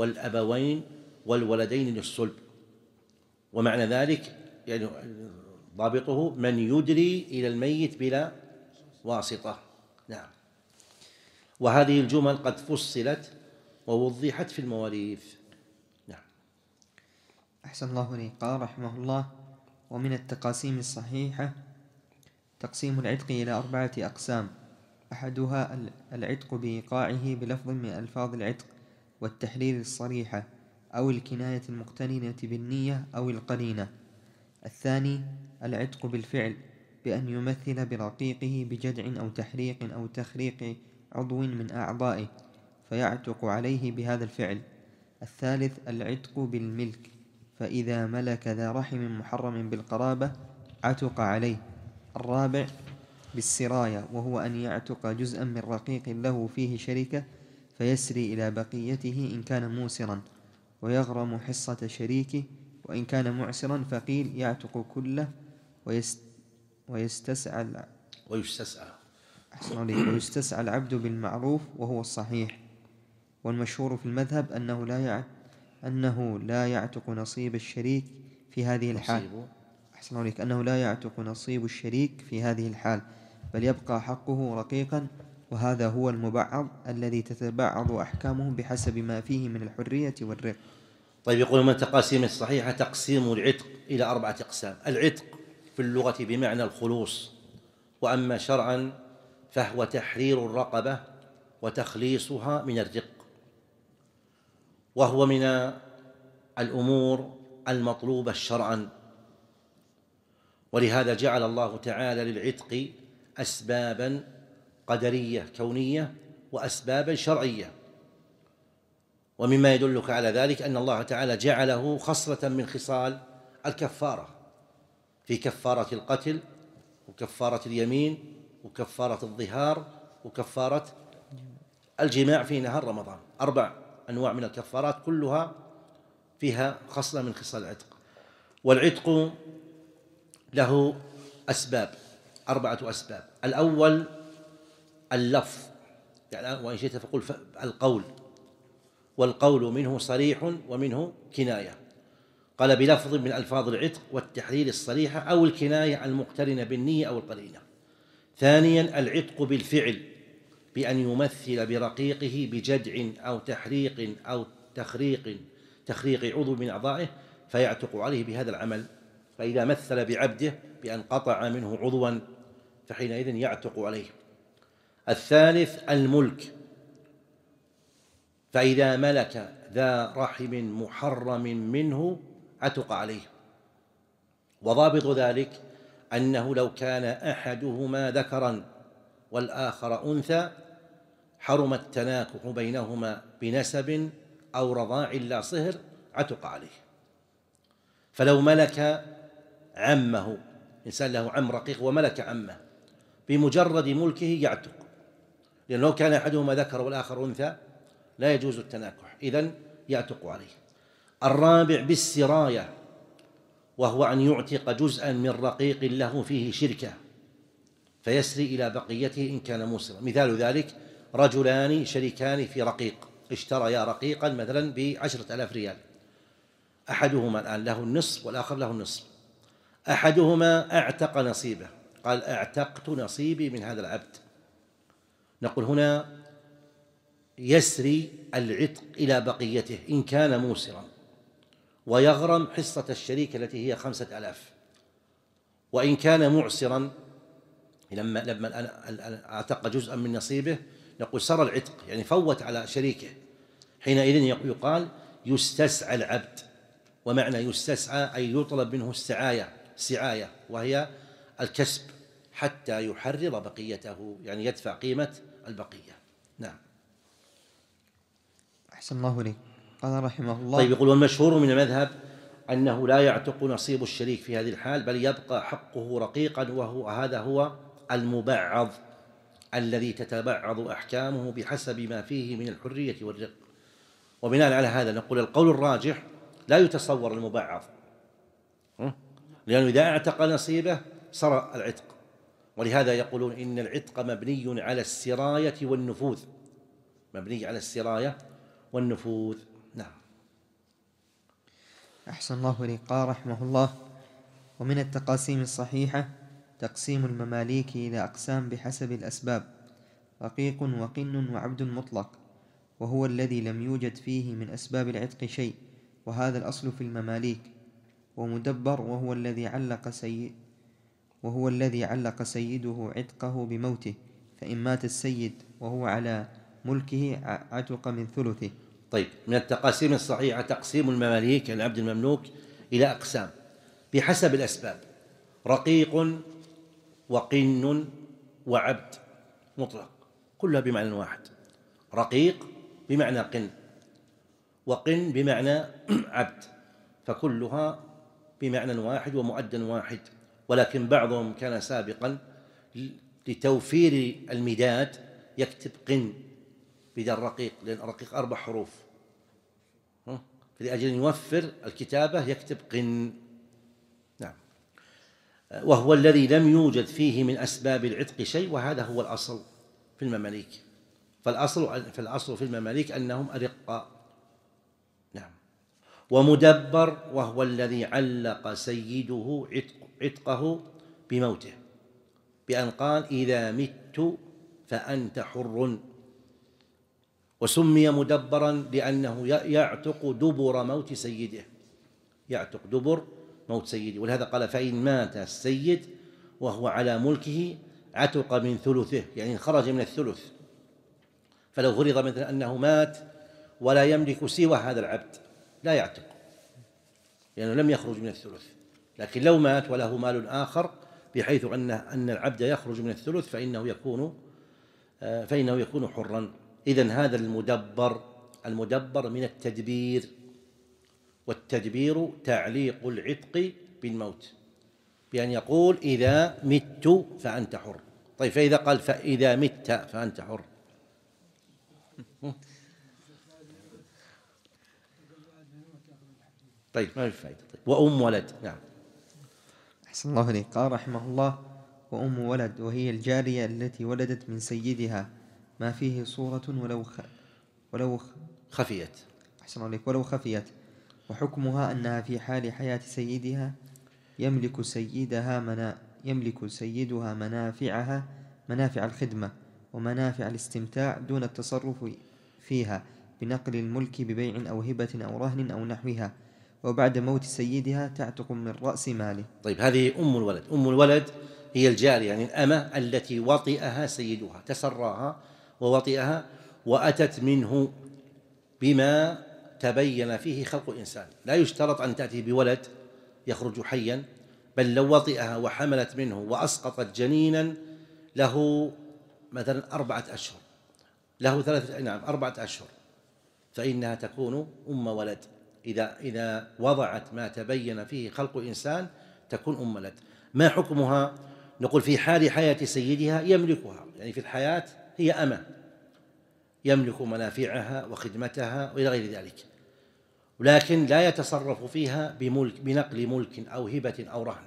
والأبوين والولدين للصلب. ومعنى ذلك يعني ضابطه من يدري إلى الميت بلا واسطة. نعم. وهذه الجمل قد فصلت ووضحت في المواريث. نعم. أحسن الله إليك. قال رحمه الله: ومن التقاسيم الصحيحة تقسيم العتق إلى أربعة أقسام: أحدها العتق بإيقاعه بلفظ من ألفاظ العتق والتحرير الصريحة أو الكناية المقترنة بالنية أو القرينة. الثاني العتق بالفعل بأن يمثل برقيقه بجدع أو تحريق أو تخريق عضو من أعضائه فيعتق عليه بهذا الفعل. الثالث العتق بالملك، فإذا ملك ذا رحم محرم بالقرابة عتق عليه. الرابع بالسراية، وهو أن يعتق جزءا من رقيق له فيه شركة فيسري إلى بقيته إن كان موسرا، ويغرم حصة شريكه، وإن كان معسرا فقيل يعتق كله ويست ويستسعى ويستسعى أحسن عليك ويستسعى العبد بالمعروف وهو الصحيح. والمشهور في المذهب أنه لا يع... أنه لا يعتق نصيب الشريك في هذه الحال أحسن عليك أنه لا يعتق نصيب الشريك في هذه الحال، بل يبقى حقه رقيقا، وهذا هو المبعض الذي تتبعض أحكامه بحسب ما فيه من الحرية والرق. طيب، يقول من التقاسيم الصحيحة تقسيم العتق إلى أربعة أقسام. العتق في اللغة بمعنى الخلوص، وأما شرعا فهو تحرير الرقبة وتخليصها من الرق، وهو من الأمور المطلوبة شرعا، ولهذا جعل الله تعالى للعتق أسبابا قدرية كونية وأسبابا شرعية. ومما يدلك على ذلك أن الله تعالى جعله خصلة من خصال الكفارة، في كفارة القتل وكفارة اليمين وكفارة الظهار وكفارة الجماع في نهار رمضان. أربع أنواع من الكفارات كلها فيها خصلة من خصال العتق. والعتق له أسباب، أربعة أسباب. الأول اللفظ، يعني وإن شئت فقل القول، والقول منه صريح ومنه كناية. قال بلفظ من ألفاظ العتق والتحرير الصريحة أو الكناية المقترنة بالنية أو القرينة. ثانيا العتق بالفعل بأن يمثل برقيقه بجدع أو تحريق أو تخريق تخريق عضو من أعضائه فيعتق عليه بهذا العمل، فإذا مثل بعبده بأن قطع منه عضوا فحينئذ يعتق عليه. الثالث الملك، فإذا ملك ذا رحم محرم منه عتق عليه. وضابط ذلك أنه لو كان أحدهما ذكرا والآخر أنثى حرم التناكح بينهما بنسب أو رضاع لا صهر عتق عليه. فلو ملك عمه، إنسان له عم رقيق وملك عمه، بمجرد ملكه يعتق، لأنه لو كان أحدهما ذكر والآخر أنثى لا يجوز التناكح، إذن يعتق عليه. الرابع بالسراية، وهو أن يعتق جزءا من رقيق له فيه شركة فيسري إلى بقيته إن كان موسرا. مثال ذلك رجلان شريكان في رقيق، اشتريا رقيقا مثلا بعشرة آلاف ريال، أحدهما الآن له النصف والآخر له النصف. أحدهما أعتق نصيبه، قال أعتقت نصيبي من هذا العبد، نقول هنا يسري العتق إلى بقيته إن كان موسرا، ويغرم حصة الشريك التي هي خمسة آلاف. وإن كان معسرا لما لما أعتق جزءا من نصيبه نقول سرى العتق، يعني فوت على شريكه، حينئذ يقال يستسعى العبد. ومعنى يستسعى أي يطلب منه السعاية، سعاية وهي الكسب حتى يحرر بقيته، يعني يدفع قيمة البقية. نعم. أحسن الله لي. قال رحمه الله. طيب، يقول والمشهور من المذهب أنه لا يعتق نصيب الشريك في هذه الحال، بل يبقى حقه رقيقا، وهو هذا هو المبعض الذي تتبعض أحكامه بحسب ما فيه من الحرية والرق. وبناء على هذا نقول القول الراجح لا يتصور المبعض، لأنه إذا اعتق نصيبه سرى العتق، ولهذا يقولون إن العتق مبني على السراية والنفوذ، مبني على السراية والنفوذ. نعم. أحسن الله إليك. قال رحمه الله: ومن التقاسيم الصحيحة تقسيم المماليك إلى أقسام بحسب الأسباب: رقيق وقن وعبد مطلق، وهو الذي لم يوجد فيه من أسباب العتق شيء، وهذا الأصل في المماليك. ومدبر، وهو الذي علق سيد وهو الذي علق سيده عتقه بموته، فإن مات السيد وهو على ملكه عتق من ثلثه. طيب، من التقاسيم الصحيحة تقسيم المماليك العبد المملوك إلى أقسام بحسب الأسباب: رقيق وقن وعبد مطلق، كلها بمعنى واحد. رقيق بمعنى قن، وقن بمعنى عبد، فكلها بمعنى واحد ومؤد واحد. ولكن بعضهم كان سابقا لتوفير المداد يكتب قن بدل رقيق، لأن الرقيق أربع حروف، فلأجل أن يوفر الكتابة يكتب قن. نعم. وهو الذي لم يوجد فيه من أسباب العتق شيء، وهذا هو الأصل في المماليك. فالأصل فالأصل في المماليك أنهم أرقاء. نعم. ومدبر، وهو الذي علق سيده عتق عتقه بموته، بأن قال: إذا مت فأنت حر. وسمي مدبرا لأنه يعتق دبر موت سيده، يعتق دبر موت سيده. ولهذا قال: فإن مات السيد وهو على ملكه عتق من ثلثه، يعني خرج من الثلث. فلو فرض مثلا أنه مات ولا يملك سوى هذا العبد لا يعتق، لأنه يعني لم يخرج من الثلث. لكن لو مات وله مال آخر بحيث أن أن العبد يخرج من الثلث فإنه يكون فإنه يكون حرا. إذن هذا المدبر المدبر من التدبير، والتدبير تعليق العتق بالموت، بأن يقول: إذا مت فأنت حر. طيب، فإذا قال: فإذا مت فأنت حر، طيب ما في فائدة. طيب. وأم ولد. نعم. أحسن الله إليك. قال رحمه الله: وأم ولد، وهي الجارية التي ولدت من سيدها ما فيه صورة ولو خ... ولو خ... خفيت. أحسن الله إليك. ولو خفيت. وحكمها أنها في حال حياة سيدها يملك سيدها منا... يملك سيدها منافعها منافع الخدمة ومنافع الاستمتاع دون التصرف فيها بنقل الملك ببيع أو هبة أو رهن أو نحوها، وبعد موت سيدها تعتق من رأس ماله. طيب، هذه أم الولد. أم الولد هي الجارية، يعني الأمة التي وطئها سيدها، تسراها ووطئها وأتت منه بما تبين فيه خلق إنسان. لا يشترط أن تأتي بولد يخرج حيا، بل لو وطئها وحملت منه وأسقطت جنينا له مثلا أربعة أشهر، له ثلاثة نعم أربعة أشهر، فإنها تكون أم ولد. إذا إذا وضعت ما تبين فيه خلق إنسان تكون أم ولد. ما حكمها؟ نقول: في حال حياة سيدها يملكها، يعني في الحياة هي أمة، يملك منافعها وخدمتها وإلى غير ذلك، ولكن لا يتصرف فيها بملك بنقل ملك أو هبة أو رهن.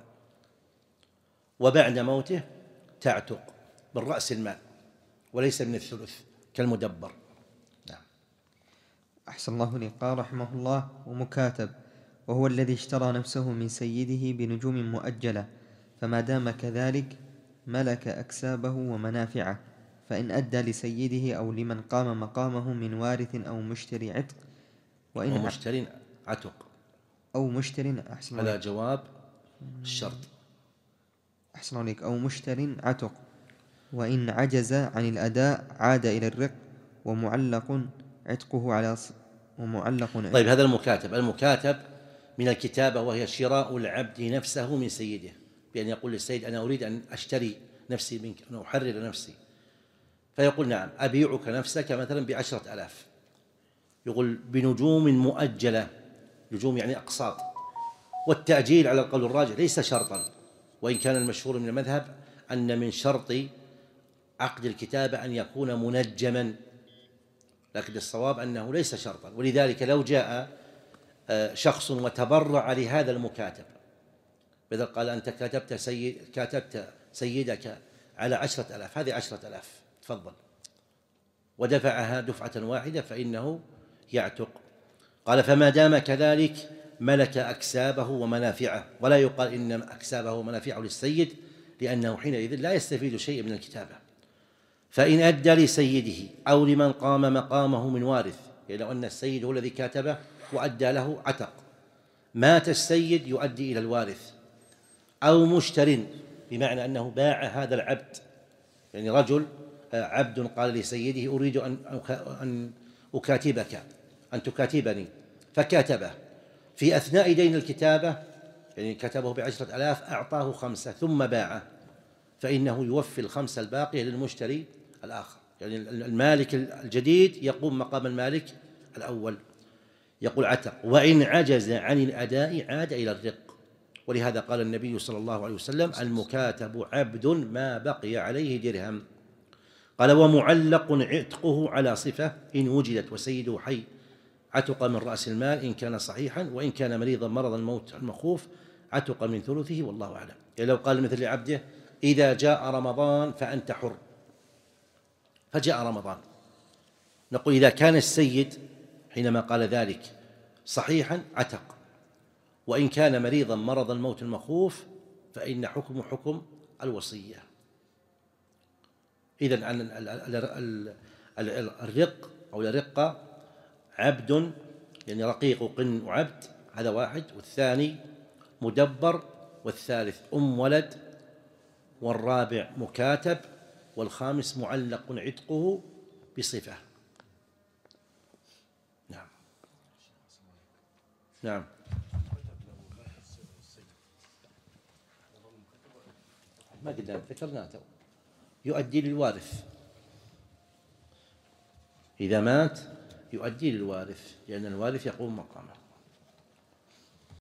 وبعد موته تعتق بالرأس المال وليس من الثلث كالمدبر. نعم. أحسن الله إليك. قال رحمه الله: ومكاتب، وهو الذي اشترى نفسه من سيده بنجوم مؤجلة، فما دام كذلك ملك أكسابه ومنافعه، فإن أدى لسيده أو لمن قام مقامه من وارث أو مشتري عتق، وإن أو مشتري عتق أو مشتري أحسن على جواب الشرط. أحسن عليك. أو مشتري عتق، وإن عجز عن الأداء عاد إلى الرق، ومعلق عتقه على ص... ومعلق عتقه. طيب، هذا المكاتب. المكاتب من الكتابة، وهي شراء العبد نفسه من سيده، بأن يقول للسيد: أنا أريد أن أشتري نفسي منك، أنا أحرر نفسي، فيقول: نعم أبيعك نفسك مثلا بعشرة ألاف، يقول بنجوم مؤجلة، نجوم يعني أقساط. والتأجيل على القول الراجح ليس شرطا، وإن كان المشهور من المذهب أن من شرط عقد الكتابة أن يكون منجما، لكن الصواب أنه ليس شرطا. ولذلك لو جاء شخص وتبرع لهذا المكاتب، بدل قال: أنت كتبت سيد كاتبت سيدك على عشرة ألاف، هذه عشرة ألاف تفضل، ودفعها دفعة واحدة، فإنه يعتق. قال: فما دام كذلك ملك أكسابه ومنافعه، ولا يقال إن أكسابه ومنافعه للسيد، لأنه حينئذ لا يستفيد شيء من الكتابة. فإن أدى لسيده أو لمن قام مقامه من وارث، يعني لو أن السيد هو الذي كاتبه وأدى له عتق، مات السيد يؤدي إلى الوارث، أو مشتر بمعنى أنه باع هذا العبد، يعني رجل عبد قال لسيده أريد أن أكاتبك أن تكاتبني، فكاتبه في أثناء دين الكتابة، يعني كتبه بعشرة آلاف أعطاه خمسة ثم باعه، فإنه يوفي الخمسة الباقية للمشتري الآخر، يعني المالك الجديد يقوم مقام المالك الأول. يقول عتق. وإن عجز عن الأداء عاد إلى الرق، ولهذا قال النبي صلى الله عليه وسلم المكاتب عبد ما بقي عليه درهم. قال ومعلق عتقه على صفة إن وجدت وسيده حي عتق من رأس المال إن كان صحيحا، وإن كان مريضا مرض الموت المخوف عتق من ثلثه والله أعلم. يعني لو قال مثل لعبده إذا جاء رمضان فأنت حر، فجاء رمضان، نقول إذا كان السيد حينما قال ذلك صحيحا عتق، وإن كان مريضا مرض الموت المخوف فإن حكم حكم الوصية. إذن الرق أو الرقة عبد، يعني رقيق قن وعبد، هذا واحد، والثاني مدبر، والثالث أم ولد، والرابع مكاتب، والخامس معلق عتقه بصفة. نعم نعم ما قلنا ذكرناه، يؤدي للوارث إذا مات، يؤدي للوارث، لأن الوارث يقوم مقامه.